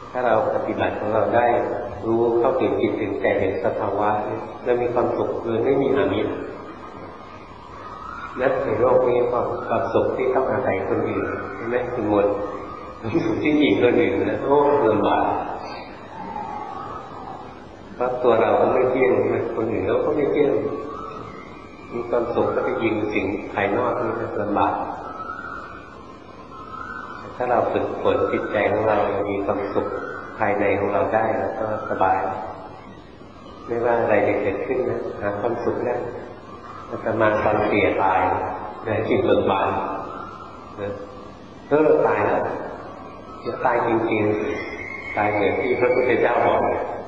ถ้าเราปฏิบัติของเราได้รู้เข้าถึงจิตถึงใจเห็นสภาวะแล้วมีความสุขโดยไม่มีอามิตรและในโลกนี้ความสุขที่ต้องอาศัยคนอื่นใช่ไหมคุณมนสุขที่หญิงคนอื่นนะโอ้ลำบากเพราะตัวเราก็ไม่เที่ยงคนอื่นเราก็ไม่เที่ยงมีความสุขก็ไปยิงสิ่งภายนอกนี่ลำบากถ้าเราฝึกฝนจิตใจของเรามีความสุขภายในของเราได้แล้วก็สบายไม่ว่าอะไรจะเกิดขึ้นนะหาความสุขได้จะมาตอนเสียตายในจิตเบิกบานนะถ้าเราตายแล้วจะตายจริงๆตายเหมือนที่พระพุทธเจ้าบอก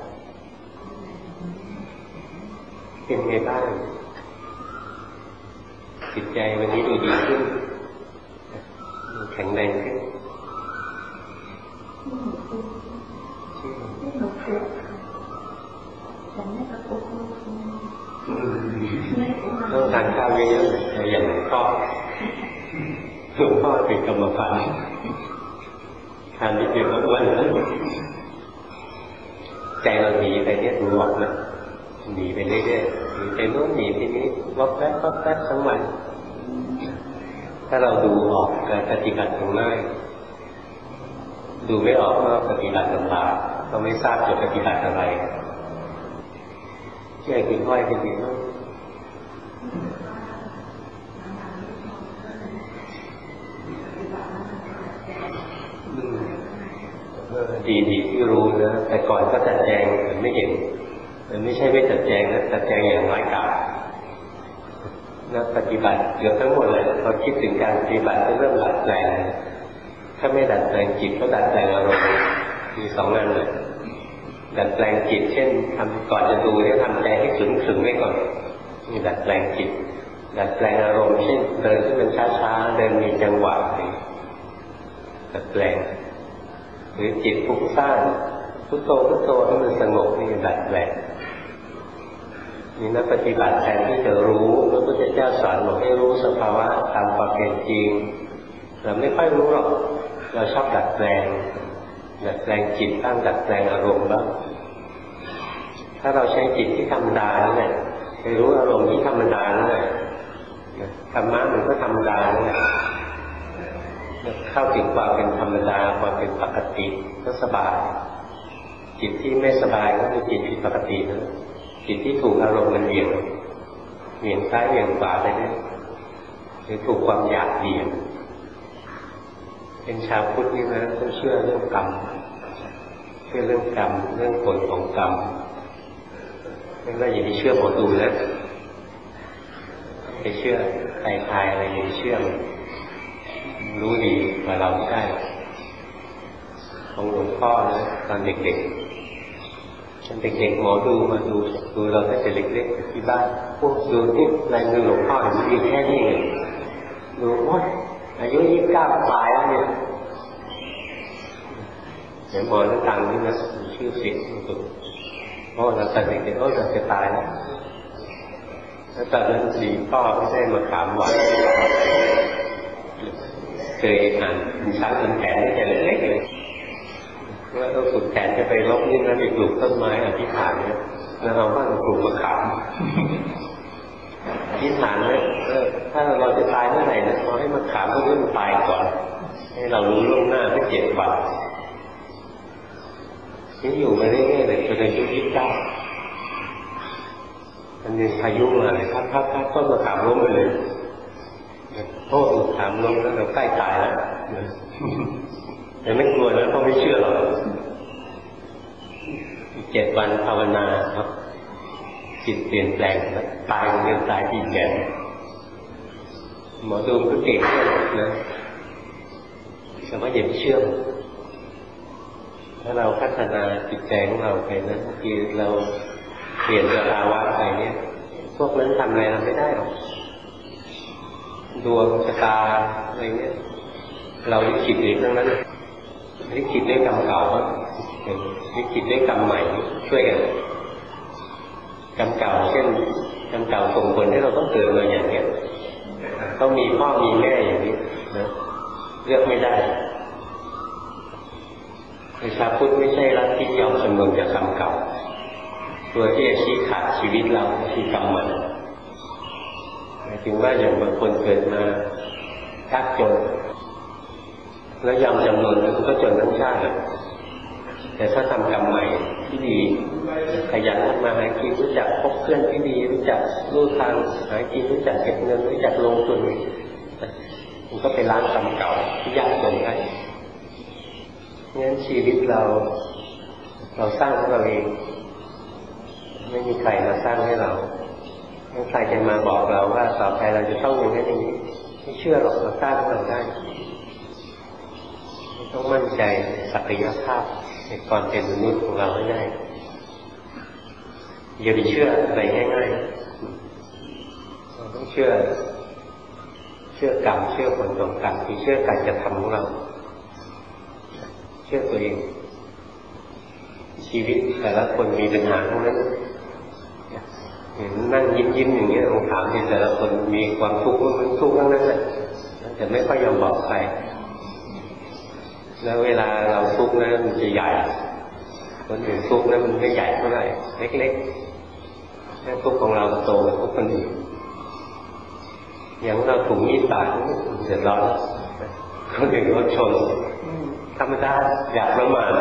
เป็นไงบ้างจิตใจวันนี้ดูดีขึ้นแข็งแรงขึ้นต้องทานข้าวเยอะๆอย่างหลวงพ่อเป็นกรรมฐานทานนิดเดียวก็อ้วนแล้วใจเราหนีไปเนี่ยดูออกนะหนีไปเรื่อยๆหนีไปโน้นหนีไปนี้วับแวบทั้งวันถ้าเราดูออกการปฏิบัติของง่ายดูไม่ออกก็ปฏิบัติลำบากก็ไม่ทราบจะปฏิบัติอะไรเชื่อกินห้อยเป็นดีมากดีที่รู้นะแต่ก่อนก็จัดแจงมันไม่เห็นมันไม่ใช่ไม่จัดแจงนะจัดแจงอย่างน้อยกานักปฏิบัติเกือบทั้งหมดเลยพอคิดถึงการปฏิบัติก็เริ่มดัดแปลงถ้าไม่ดัดแปลงจิตก็ดัดแปลงอารมณ์มีสองงานเลยดัดแปลงจิตเช่นทำก่อนจะดูเนี่ยทำใจให้ขึงไว้ก่อนนี่ดัดแปลงจิตดัดแปลงอารมณ์เช่นเดินที่มันช้าๆเดินมีจังหวะดัดแปลงหรือจิตฟุ้งซ่านพุทโธให้มันสงบนี่ดัดแปลงนี่นักปฏิบัติแทนที่จะรู้พระพุทธเจ้าสอนบอกให้รู้สภาวะตามความเป็นจริงเราไม่ค่อยรู้หรอกเราชอบดัดแปลงจิตบ้างดัดแปลงอารมณ์บ้างถ้าเราใช้จิตที่ธรรมดานั่นแหละไปรู้อารมณ์ที่ธรรมดานั่นแหละธรรมะมันก็ธรรมดานั่นแหละเข้าถึงความเป็นธรรมดาความเป็นปกติก็สบายจิตที่ไม่สบายก็คือจิตผิดปกตินะจิตที่ถูกอารมณ์มันเหวี่ยงซ้ายเหวี่ยงขวาไปเนี่ยหรือถูกความอยากเหวี่ยงเป็นชาวพุทธนี่นะต้องเชื่อเรื่องกรรมเชื่อเรื่องกรรมเรื่องผลของกรรมไม่ว่าอย่าไปเชื่อหมอดูนะไปเชื่อใครอะไรอย่าไปเชื่อรู้ดีกว่าเราไม่ได้ของหลวงพ่อนะตอนเด็กๆหมอดูมาดูเราตั้งแต่เล็กๆที่บ้านพวกดูที่ลายมือหลวงพ่อมันมีแค่นี้เองดูว่าอายุ29ตายแล้วเนี่ยเดี๋ยวหมอนั่งตังนี่นะมีชื่อเสียงสุดเพราะเราตั้งแต่เด็กๆเราจะตายแล้วตอนนั้นสีพ่อไม่ได้มาถามหวานเคยอ่านช้างขุนแผนแต่เล็กๆเลยว่าขุนแผนจะไปรบนี่นะไปปลูกต้นไม้อธิษฐานเนี่ยแล้วเราบ้านปลูกมะขามอธิษฐานเลยถ้าเราจะตายเมื่อไหร่นะเราให้มะขามพวกนี้มันตายก่อนให้เรารู้ล่วงหน้าไม่7 วันนี่อยู่มาเรื่อยๆเลยจนอายุ29มันมีพายุมาเลยพัดต้นมะขามล้มไปเลยโทษมะขามล้มแล้วเราใกล้ตายแล้วแต่ไม่กลัวนะเพราะไม่เชื่อหรอกอีก7 วันภาวนาครับจิตเปลี่ยนแปลงตายเรื่องตายที่แก่หมอดูก็เก่งนะแต่ว่าอย่าไปเชื่อถ้าเราพัฒนาจิตใจของเราไปนะคือเราเปลี่ยนสภาวะไปเนี่ยพวกนั้นทำอะไรเราไม่ได้หรอกดวงชะตาอะไรเนี่ยเราลิขิตเองทั้งนั้นลิขิตด้วยกรรมเก่าลิขิตด้วยกรรมใหม่ช่วยกันกรรมเก่าเช่นกรรมเก่าส่งผลให้เราต้องเกิดมาอย่างเนี้ยต้องมีพ่อมีแม่อย่างนี้นะเลือกไม่ได้ชาวพุทธไม่ใช่รัฐที่ยอมจำนนกับกรรมเก่าตัวที่จะชี้ขาดชีวิตเราคือกรรมใหม่หมายถึงว่าอย่างบางคนเกิดมายากจนแล้วยอมจำนนแล้วก็จนทั้งชาติแต่ถ้าทำกรรมใหม่ที่ดีขยันทำมาหากินรู้จักพบเพื่อนที่ดีรู้จักรู้ทางหากินรู้จักเก็บเงินรู้จักลงทุนมันก็ไปล้างกรรมเก่าที่ยากจนได้งั้นชีวิตเราสร้างของเราเองไม่มีใครมาสร้างให้เราไม่ใครจะมาบอกเราว่าต่อไปเราจะต้องอย่างนี้อย่างนี้ไม่เชื่อหรอกเราสร้างของเราได้ต้องมั่นใจศักยภาพในความเป็นมนุษย์ของเราให้ได้อย่าไปเชื่ออะไรง่ายๆเราต้องเชื่อกรรมเชื่อผลของกรรมที่เชื่อการกระทำของเราเชื่อตัวเองชีวิตแต่ละคนมีปัญหาทั้งนั้นเห็นนั่งยิ้มอย่างนี้ลองถามที่แต่ละคนมีความทุกข์มันทุกข์ทั้งนั้นแหละแต่ไม่ค่อยยอมบอกใครแล้วเวลาเราทุกข์นะมันจะใหญ่คนอื่นทุกข์นะมันไม่ใหญ่เท่าไหร่เล็กๆแค่ทุกข์ของเราโตกว่าทุกข์คนอื่นอย่างเราถูกมีดบาดเดือดร้อนคนอื่นรถชนธรรมดาอยากละหมาด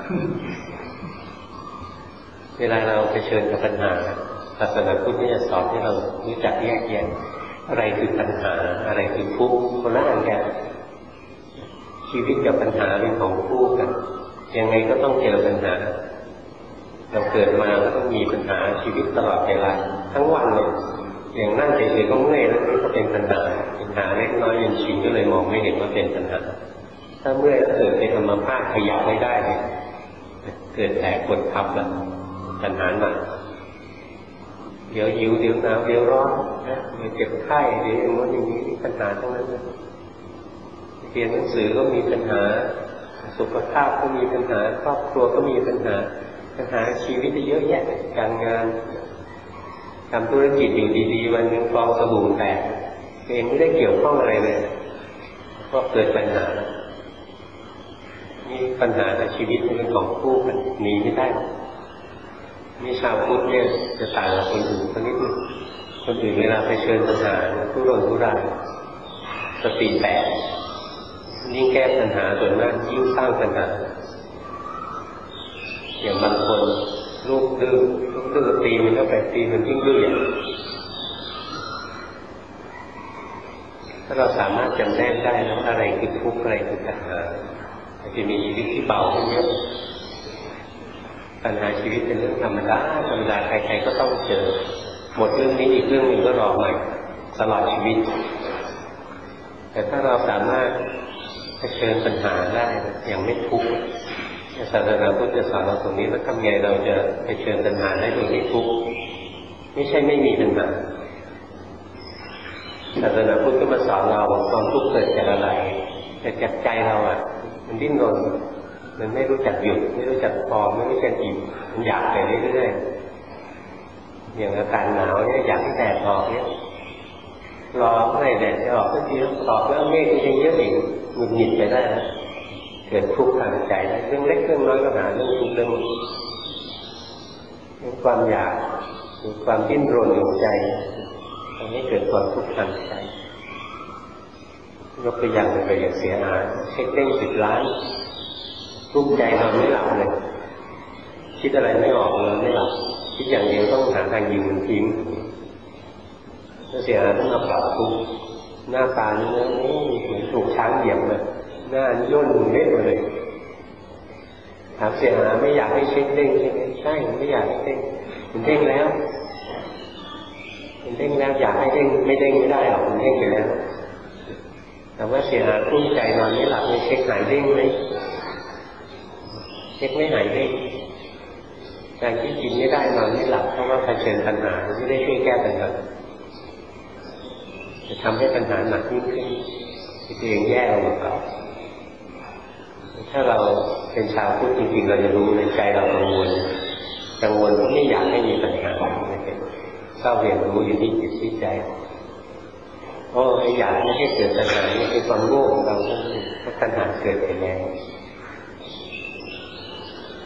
เวลาเราเผชิญกับปัญหาศาสนาพุทธจะสอนให้เรารู้จักแยกแยะอะไรคือปัญหาอะไรคือทุกข์คนละอันกันชีวิตกับปัญหาเป็นของคู่กันยังไงก็ต้องเจอปัญหาเราเกิดมาก็ต้องมีปัญหาชีวิตตลอดเวลาทั้งวันเลยอย่างนั่งเฉยๆก็เมื่อยแล้วนี่ก็เป็นปัญหาเล็กน้อยยันชินก็เลยมองไม่เห็นว่าเป็นปัญหาถ้าเมื่อยแล้วเกิดเป็นอัมพาตขยับไม่ได้เลยเกิดแผลกดทับแล้วปัญหาหนักเดี๋ยวหิวเดี๋ยวหนาวเดี๋ยวร้อนนะเดี๋ยวเจ็บไข้เดี๋ยวอย่างนั้นอย่างนี้ปัญหาทั้งนั้นเลยเรียนหนังสือก็มีปัญหาสุขภาพก็มีปัญหาครอบครัวก็มีปัญหาชีวิตเยอะแยะการงานทำธุรกิจอยู่ดีๆวันหนึ่งฟองสบู่แตกเองไม่ได้เกี่ยวข้องอะไรเลยก็เกิดปัญหานี่ปัญหาในชีวิตเป็นของคู่กันหนีไม่ได้นี่ชาวพุทธเนี่ยจะต่างกับคนอื่นคนนิดนึงคนอื่นเวลาไปเชิญปัญหาทุรนทุรายสติแตกยิ่งแก้ปัญหาส่วนมากยิ่งสร้างปัญหาอย่างบางคนลูกดื้อตีมันก็ไปตีมันยิ่งดื้อถ้าเราสามารถจำแนกได้แล้วอะไรคือทุกข์อะไรคือปัญหาจะมีชีวิตที่เบาขึ้นเยอะปัญหาชีวิตเป็นเรื่องธรรมดาใครๆก็ต้องเจอหมดเรื่องนี้อีกเรื่องหนึ่งก็รอใหม่ตลอดชีวิตแต่ถ้าเราสามารถเผชิญปัญหาได้อย่างไม่ทุกข์ศาสนาพุทธจะสอนเราตรงนี้ว่าทำไงเราจะเผชิญปัญหาได้โดยไม่ทุกข์ไม่ใช่ไม่มีปัญหาศาสนาพุทธก็มาสอนเราความทุกข์เกิดจากอะไรแต่จากใจเรามันดิ้นรนมันไม่รู้จักหยุดไม่รู้จักพอไม่รู้จักอิ่มมันอยากไปเรื่อยๆอย่างอาการหนาวเนี่ยอยากให้แดดออกเนี่ยรอเมื่อไหร่แดดจะออกก็ทีแล้วออกแล้วเมฆมันยังเยอะอีกหงุดหงิดไปได้นะเกิดทุกข์ทางใจได้เรื่องเล็กเรื่องน้อยก็หาเรื่องทุกข์เรื่องความอยากหรือความดิ้นรนของใจทำให้เกิดความทุกข์ทางใจยกตัวอย่างไปอย่างเสียหายเช็คเด้ง10 ล้านทุกข์ใจเราไม่หลับเลยคิดอะไรไม่ออกเลยไม่หลับคิดอย่างเดียวต้องหาทางยิงมันทิ้งถ้าเสียหายต้องมาปรับทุกข์หน้าตานี่นะเหมือนถูกช้างเหยียบเลยหน้าย่นเละเลยถามเสียหายไม่อยากให้เช็คเด้งใช่ไหมใช่ไม่อยากให้เด้งมันเด้งแล้วอยากให้เด้งไม่เด้งไม่ได้หรอกมันเด้งไปแล้วแต่ว่าเสียหายกลุ้มใจนอนไม่หลับไม่เช็คหายเด้งไหมเช็คไม่หายเด้งการที่กินไม่ได้นอนไม่หลับเพราะว่าเผชิญปัญหาไม่ได้ช่วยแก้ปัญหาจะทำให้ปัญหาหนักยิ่งขึ้นตัวเองแย่ลงกว่าถ้าเราเป็นชาวพุทธจริงๆเราจะรู้ในใจเรากังวลเพราะไม่อยากให้มีปัญหาเข้าเรียนรู้อยู่ที่จิตที่ใจอยากไม่ให้เกิดปัญหานี่เป็นความโง่ของเราเพราะปัญหาเกิดไปแล้ว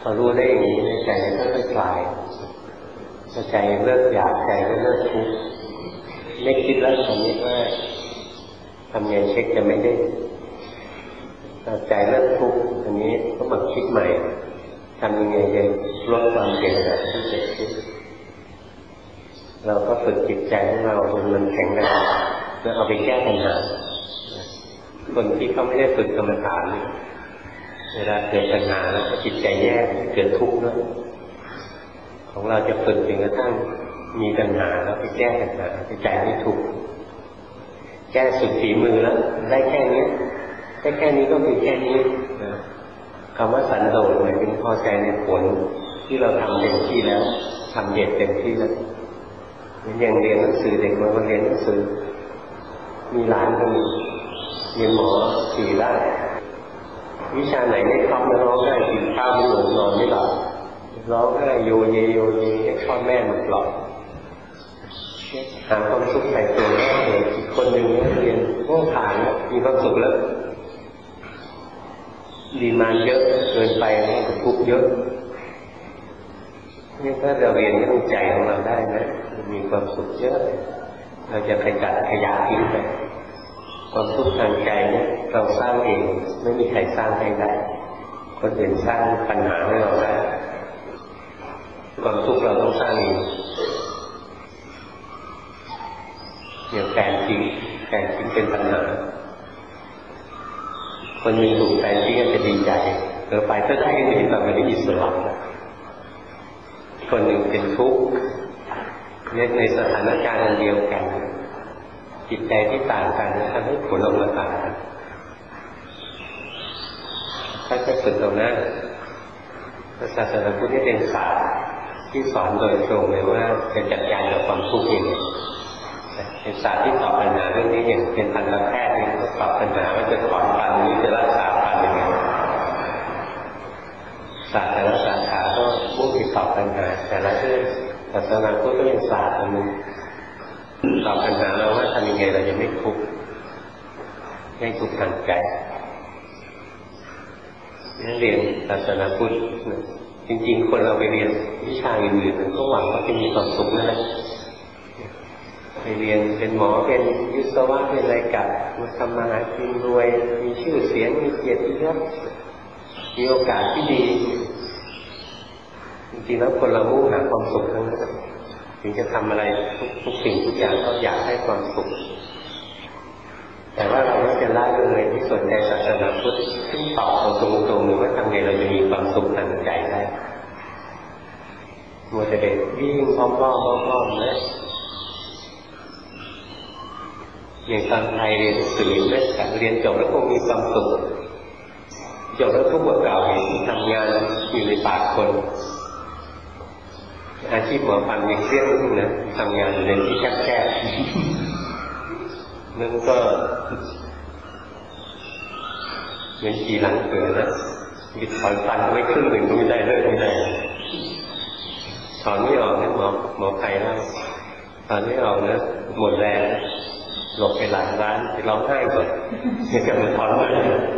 พอรู้ได้อย่างนี้ในใจก็ค่อยคลายใจเลิกอยากใจก็เลิกทุกข์ไม่คิดแล้วตอนนี้ว่าทำไงเช็คจะไม่ได้ใจเลิกทุกข์อันนี้ก็มาคิดใหม่ทำยังไงจะลดความเสียหายที่เกิดขึ้นเราก็ฝึกจิตใจของเราจนมันแข็งแรงแล้วเอาไปแก้ปัญหาคนที่เขาไม่ได้ฝึกกรรมฐานเวลาเกิดปัญหาแล้วจิตใจแย่เกิดทุกข์ด้วยของเราจะฝึกจนกระทั่งมีปัญหาแล้วไปแก้ปัญหาใจไม่ทุกข์แก้สุดฝีมือแล้วได้แค่นี้ได้แค่นี้ก็คือแค่นี้คำว่าสันโดษหมายถึงพอใจในผลที่เราทำเต็มที่แล้วทำเด็ดเต็มที่แล้วอย่างเรียนหนังสือเด็กมาเรียนหนังสือมีหลานคนนึงเรียนหมอสี่ได้วิชาไหนไม่คล่องร้องได้กินข้าวไม่หลงนอนไม่หลับร้องได้โยเยโยเยให้พ่อแม่มาปลอบหาความสุขใส่ตัวแม่เลยอีกคนหนึ่งเรียนโง่ผ่านมีความสุขแล้วดีมานเยอะเกินไปแล้วก็ทุกข์เยอะนี่ถ้าเราเรียนเรื่องใจของเราได้นะมีความสุขเยอะเราจะขจัดขยะทิ้งไปความทุกข์ทางใจเนี่ยเราสร้างเองไม่มีใครสร้างให้ได้คนอื่นสร้างปัญหาให้เราได้ความทุกข์เราต้องสร้างเองอย่างแฟนทิ้งเป็นปัญหาคนมีถูกแฟนทิ้งก็จะดีใจเกิดไปก็ได้ก็เห็นแบบไม่ได้อิสระคนหนึ่งเป็นทุกข์ในสถานการณ์เดียวกันจิตใจที่ต่างกันทำให้ผลออกมาต่างกันถ้าจะฝึกตรงนั้นศาสนาพุทธนี่เป็นศาสตร์ที่สอนโดยตรงเลยว่าจะจัดการกับความทุกข์ยังไงเป็นศาสตร์ที่ตอบปัญหาเรื่องนี้อย่างเป็นทันตแพทย์เนี่ยก็ตอบปัญหาว่าจะถอนฟันนี้จะรักษาฟันยังไงศาสตร์แต่ละสาขาก็มุ่งที่ตอบปัญหาแต่ละเรื่องศาสนาพุทธก็เป็นศาสตร์อันนึงตอบปัญหาเราว่าทำยังไงเราจะไม่ทุกข์ไม่ทุกข์ทางใจนั่นเรียนศาสนาพุทธจริงๆคนเราไปเรียนวิชาอื่นๆก็หวังว่าจะมีความสุขนั่นแหละไปเรียนเป็นหมอเป็นวิศวะเป็นอะไรกับมาทำมาหากินรวยมีชื่อเสียงมีเกียรติยศมีโอกาสที่ดีจริงๆแล้วคนเรามุ่งหาความสุขทั้งนั้นถึงจะทำอะไรทุกสิ่งทุกอย่างก็อยากให้ความสุขแต่ว่าเราไม่จะละเลยที่สนใจศาสนาพุทธซึ่งตอบตรงๆเลยว่าทำไงเราจะมีความสุขทางใจได้มัวแต่เด็กวิ่งอ้อมๆนะอย่างตอนไทยเรียนหนังสือเรียนจบแล้วคงมีความสุขจบแล้วทุกข์เก่าเห็นทำงานอยู่ในปากคนอาชีพหมอฟันยังเครียดขึ้นนะทำงานในที่แคบๆนั่นก็เหมือนขี่หลังเสือนะบิดถอนฟันไว้ครึ่งหนึ่งก็ไม่ได้เลยไม่ได้ถอนไม่ออกนะหมอไทยแล้วถอนไม่ออกนะหมดแรงหลบไปหลังร้านไปร้องไห้ก่อนนี่ก็มันถอนไม่ได้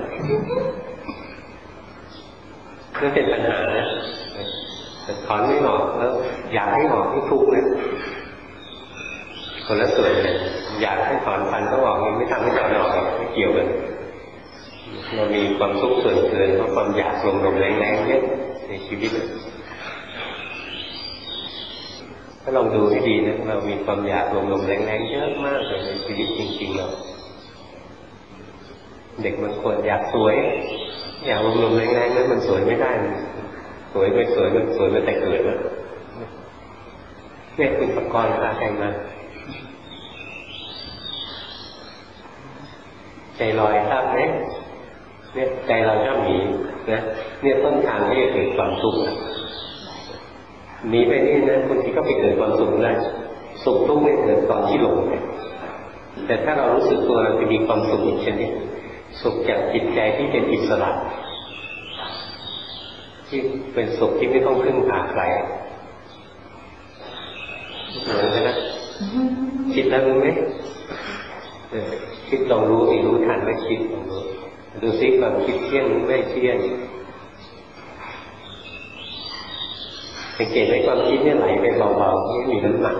นั่นเป็นปัญหานะแต่ถอนไม่ออกแล้วอยากให้ออกที่ทุกข์นะคนละส่วนเลยอยากให้ถอนฟันก็ออกยังไม่ทำให้ถอนออกไม่เกี่ยวกันเรามีความทุกข์ส่วนเกินเพราะความอยากลมๆแรงๆเยอะในชีวิตถ้าลองดูให้ดีนะเรามีความอยากลมๆแรงๆเยอะมากเลยในชีวิตจริงๆเราเด็กบางคนอยากสวยอยากลมๆแรงๆนั้นมันสวยไม่ได้สวยไม่สวยมันสวยมาแต่เกิดแล้วเนี่ยคุณประกรณ์พาใครมาใจลอยทราบไหมเนี่ยใจเราชอบหนีนะเนี่ยต้นทางที่จะเกิดความทุกข์หนีไปนี่นะคนที่ก็ไปเกิดความสุขได้สุขทุกข์ไม่เกิดตอนที่หลงแต่ถ้าเรารู้สึกตัวเราจะมีความสุขอีกชนิดสุขจากจิตใจที่เป็นอิสระที่เป็นสุขที่ไม่ต้องพึ่งพาใครเหมือนกันนะคิดแล้วรู้ไหมคิดลองรู้อีกรู้ทันไม่คิดลองรู้ดูซิความคิดเที่ยงไม่เที่ยงสังเกตให้ความคิดเนี่ยไหลไปเบาๆไม่มีน้ำหนัก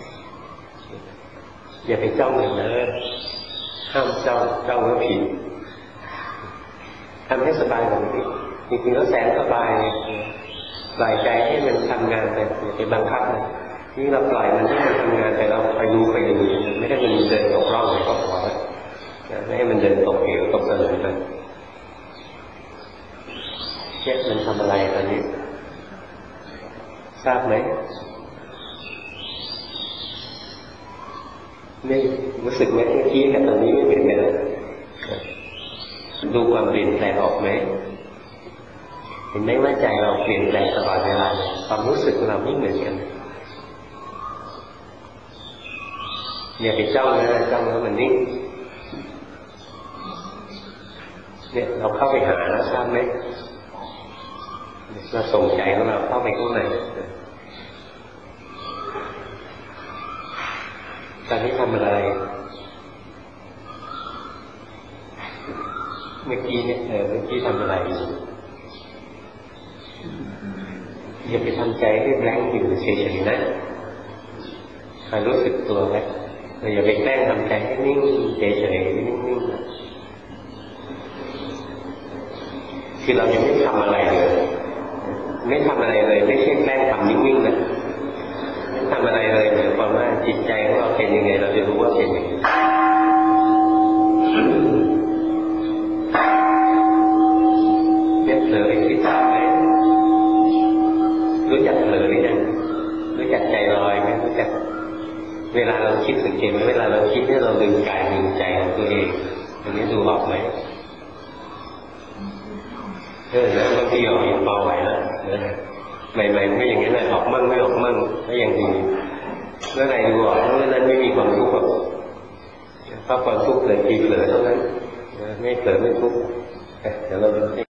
อย่าไปจ้องเลยนะห้ามจ้องแล้วผิดทำให้สบายแบบนี้จริงๆแล้วแสนสบายปล่อยใจให้มันทำงานไปอย่าไปบังคับเลยนี่เราปล่อยมันให้มันทำงานแต่เราไปดูไม่ได้มันเดินตกร่องเลยก็พอแล้วไม่ให้มันเดินตกเหวตกถนนไปเนี่ยมันทำอะไรตอนนี้ทราบไหมนี่รู้สึกไหมเมื่อกี้กับตอนนี้ไม่เหมือนกันดูความเปลี่ยนแปลงออกไหมเห็นไหมว่าใจเราเปลี่ยนแปลงตลอดเวลาความรู้สึกเราไม่เหมือนกันอย่าไปจ้องนะจ้องแล้วมันนิ่งเนี่ยเราเข้าไปหาแล้วทราบไหมเราส่งใจของเราเข้าไปข้างในตอนนี้ทำอะไรเมื่อกี้เนี่ยเมื่อกี้ทำอะไรอย่าไปทำใจให้แบงค์อยู่เฉยๆนะคอยรู้สึกตัวไว้อย่าไปแกล้งทำใจให้นิ่งเฉยๆนิ่งๆคือเรายังไม่ทำอะไรเลยไม่ทำอะไรเลยไม่ใช่แกล้งทำนิ่งๆนะไม่ทำอะไรเลยหมายความว่าจิตใจของเราเป็นยังไงเราจะรู้ว่าเป็นยังไงเนี่ยเผลอไปคิดตามไหมรู้จักเผลอหรือยังรู้จักใจลอยไหมรู้จักเวลาเราคิดสังเกตไหมเวลาเราคิดเนี่ยเราดึงกายดึงใจของตัวเองอันนี้ดูออกไหมแล้วบางทีออกยังเบาไหวแล้วใหม่ๆไม่อย่างนี้เลยออกมั่งไม่ออกมั่งก็ยังดีเมื่อไหร่ดูออกเมื่อนั้นไม่มีความทุกข์เพราะความทุกข์เกิดทีเผลอเท่านั้นไม่เผลอไม่ทุกข์เดี๋ยวเรา